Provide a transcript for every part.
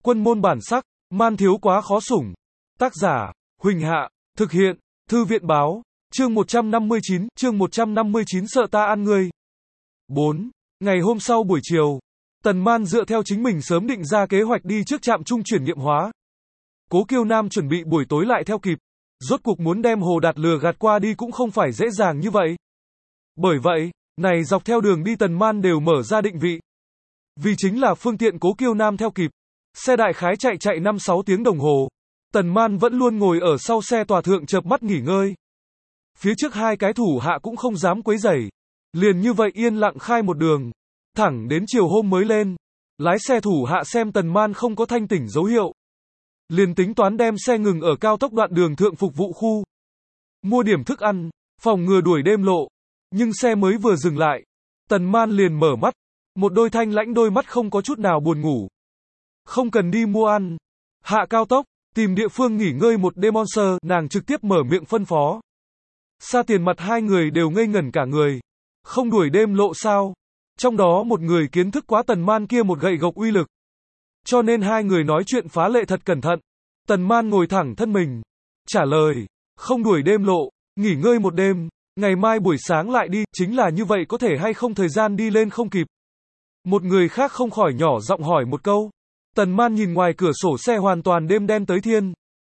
Quân môn bản sắc, man thiếu quá khó sủng. Tác giả, Huỳnh Hạ, thực hiện, Thư viện báo, chương 159 sợ ta ăn ngươi. 4. Ngày hôm sau buổi chiều, Tần Man dựa theo chính mình sớm định ra kế hoạch đi trước trạm trung chuyển nghiệm hóa. Cố Kiêu Nam chuẩn bị buổi tối lại theo kịp, rốt cuộc muốn đem Hồ Đạt lừa gạt qua đi cũng không phải dễ dàng như vậy. Bởi vậy, này dọc theo đường đi Tần Man đều mở ra định vị. Vì chính là phương tiện Cố Kiêu Nam theo kịp, xe đại khái chạy 5-6 tiếng đồng hồ, Tần Man vẫn luôn ngồi ở sau xe tòa thượng chợp mắt nghỉ ngơi. Phía trước hai cái thủ hạ cũng không dám quấy rầy, liền như vậy yên lặng khai một đường, thẳng đến chiều hôm mới lên. Lái xe thủ hạ xem Tần Man không có thanh tỉnh dấu hiệu, liền tính toán đem xe ngừng ở cao tốc đoạn đường thượng phục vụ khu, mua điểm thức ăn, phòng ngừa đuổi đêm lộ. Nhưng xe mới vừa dừng lại, Tần Man liền mở mắt, một đôi thanh lãnh đôi mắt không có chút nào buồn ngủ. Không cần đi mua ăn, hạ cao tốc, tìm địa phương nghỉ ngơi một đêm monster, nàng trực tiếp mở miệng phân phó. Xa tiền mặt hai người đều ngây ngẩn cả người, không đuổi đêm lộ sao? Trong đó một người kiến thức quá Tần Man kia một gậy gộc uy lực, cho nên hai người nói chuyện phá lệ thật cẩn thận. Tần Man ngồi thẳng thân mình, trả lời, không đuổi đêm lộ, nghỉ ngơi một đêm, ngày mai buổi sáng lại đi, chính là như vậy có thể hay không thời gian đi lên không kịp. Một người khác không khỏi nhỏ giọng hỏi một câu. Tần Man nhìn ngoài cửa sổ xe hoàn toàn đêm đen tới thiên.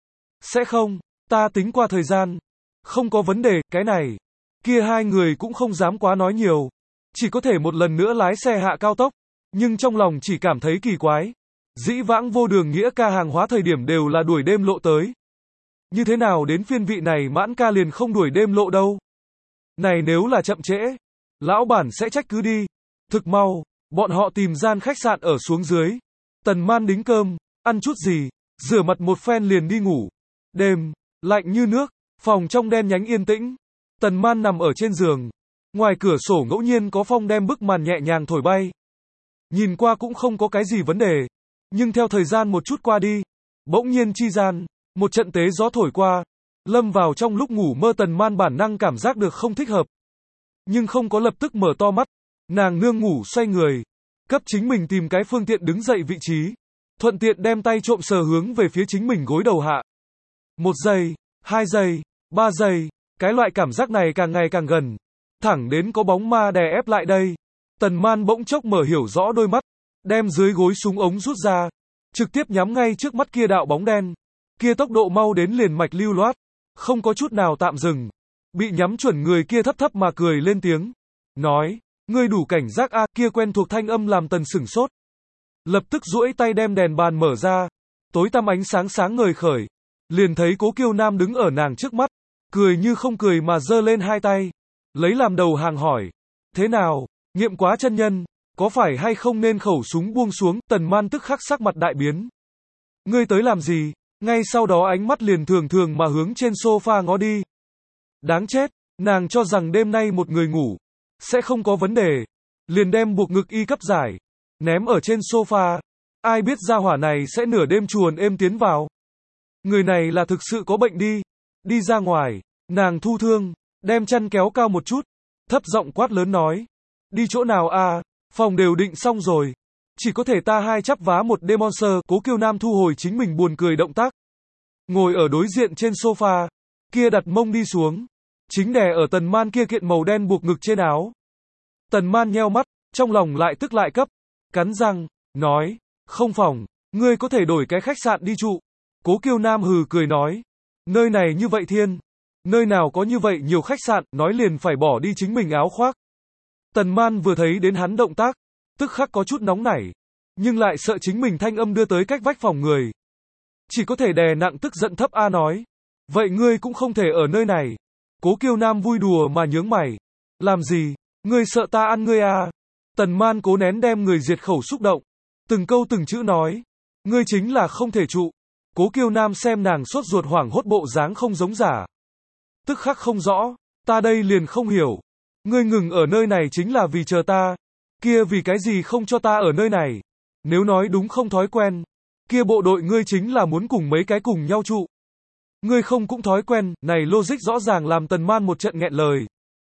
Sẽ không, ta tính qua thời gian. Không có vấn đề, cái này. Kia hai người cũng không dám quá nói nhiều. Chỉ có thể một lần nữa lái xe hạ cao tốc. Nhưng trong lòng chỉ cảm thấy kỳ quái. Dĩ vãng vô đường nghĩa ca hàng hóa thời điểm đều là đuổi đêm lộ tới. Như thế nào đến phiên vị này mãn ca liền không đuổi đêm lộ đâu. Này nếu là chậm trễ, lão bản sẽ trách cứ đi. Thực mau, bọn họ tìm gian khách sạn ở xuống dưới. Tần Man đính cơm, ăn chút gì, rửa mặt một phen liền đi ngủ. Đêm, lạnh như nước, phòng trong đen nhánh yên tĩnh. Tần Man nằm ở trên giường. Ngoài cửa sổ ngẫu nhiên có phong đem bức màn nhẹ nhàng thổi bay. Nhìn qua cũng không có cái gì vấn đề. Nhưng theo thời gian một chút qua đi, bỗng nhiên chi gian, một trận tế gió thổi qua. Lâm vào trong lúc ngủ mơ Tần Man bản năng cảm giác được không thích hợp. Nhưng không có lập tức mở to mắt. Nàng nương ngủ xoay người. Cấp chính mình tìm cái phương tiện đứng dậy vị trí. Thuận tiện đem tay trộm sờ hướng về phía chính mình gối đầu hạ. 1 giây, 2 giây, 3 giây. Cái loại cảm giác này càng ngày càng gần. Thẳng đến có bóng ma đè ép lại đây. Tần Man bỗng chốc mở hiểu rõ đôi mắt. Đem dưới gối súng ống rút ra. Trực tiếp nhắm ngay trước mắt kia đạo bóng đen. Kia tốc độ mau đến liền mạch lưu loát. Không có chút nào tạm dừng. Bị nhắm chuẩn người kia thấp thấp mà cười lên tiếng. Nói. Ngươi đủ cảnh giác a, kia quen thuộc thanh âm làm Tần sửng sốt. Lập tức duỗi tay đem đèn bàn mở ra. Tối tăm ánh sáng sáng ngời khởi. Liền thấy Cố Kiêu Nam đứng ở nàng trước mắt. Cười như không cười mà giơ lên hai tay. Lấy làm đầu hàng hỏi. Thế nào, nghiệm quá chân nhân, có phải hay không nên khẩu súng buông xuống? Tần Man tức khắc sắc mặt đại biến. Ngươi tới làm gì? Ngay sau đó ánh mắt liền thường thường mà hướng trên sofa ngó đi. Đáng chết, nàng cho rằng đêm nay một người ngủ sẽ không có vấn đề, liền đem buộc ngực y cấp giải, ném ở trên sofa. Ai biết gia hỏa này sẽ nửa đêm chuồn êm tiến vào. Người này là thực sự có bệnh đi. Đi ra ngoài, nàng thu thương, đem chân kéo cao một chút, thấp giọng quát lớn nói. Đi chỗ nào à, phòng đều định xong rồi. Chỉ có thể ta hai chắp vá một đêm monster. Cố Kiêu Nam thu hồi chính mình buồn cười động tác. Ngồi ở đối diện trên sofa, kia đặt mông đi xuống. Chính đè ở Tần Man kia kiện màu đen buộc ngực trên áo. Tần Man nheo mắt, trong lòng lại tức lại cấp. Cắn răng, nói, không phòng, ngươi có thể đổi cái khách sạn đi trụ. Cố Kiêu Nam hừ cười nói, nơi này như vậy thiên, nơi nào có như vậy nhiều khách sạn, nói liền phải bỏ đi chính mình áo khoác. Tần Man vừa thấy đến hắn động tác, tức khắc có chút nóng nảy, nhưng lại sợ chính mình thanh âm đưa tới cách vách phòng người. Chỉ có thể đè nặng tức giận thấp a nói, vậy ngươi cũng không thể ở nơi này. Cố Kiêu Nam vui đùa mà nhướng mày. Làm gì? Ngươi sợ ta ăn ngươi à? Tần Man cố nén đem người diệt khẩu xúc động. Từng câu từng chữ nói. Ngươi chính là không thể trụ. Cố Kiêu Nam xem nàng sốt ruột hoảng hốt bộ dáng không giống giả. Tức khắc không rõ. Ta đây liền không hiểu. Ngươi ngừng ở nơi này chính là vì chờ ta. Kia vì cái gì không cho ta ở nơi này? Nếu nói đúng không thói quen. Kia bộ đội ngươi chính là muốn cùng mấy cái cùng nhau trụ. Ngươi không cũng thói quen, này logic rõ ràng làm Tần Man một trận nghẹn lời.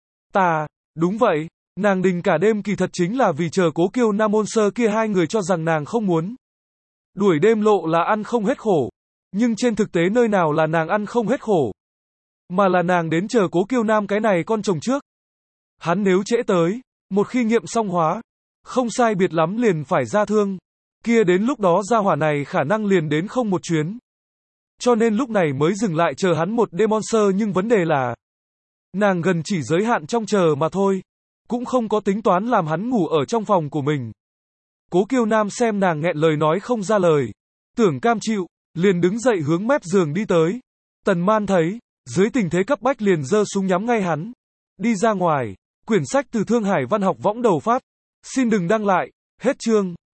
Đúng vậy, nàng đình cả đêm kỳ thật chính là vì chờ Cố Kiêu Nam Môn Sơ kia hai người cho rằng nàng không muốn. Đuổi đêm lộ là ăn không hết khổ. Nhưng trên thực tế nơi nào là nàng ăn không hết khổ. Mà là nàng đến chờ Cố Kiêu Nam cái này con chồng trước. Hắn nếu trễ tới, một khi nghiệm xong hóa, không sai biệt lắm liền phải ra thương. Kia đến lúc đó gia hỏa này khả năng liền đến không một chuyến. Cho nên lúc này mới dừng lại chờ hắn một đêm monster, nhưng vấn đề là nàng gần chỉ giới hạn trong chờ mà thôi. Cũng không có tính toán làm hắn ngủ ở trong phòng của mình. Cố Kiêu Nam xem nàng nghẹn lời nói không ra lời. Tưởng cam chịu, liền đứng dậy hướng mép giường đi tới. Tần Man thấy, dưới tình thế cấp bách liền giơ súng nhắm ngay hắn. Đi ra ngoài, quyển sách từ Thương Hải Văn học võng đầu phát. Xin đừng đăng lại, hết chương.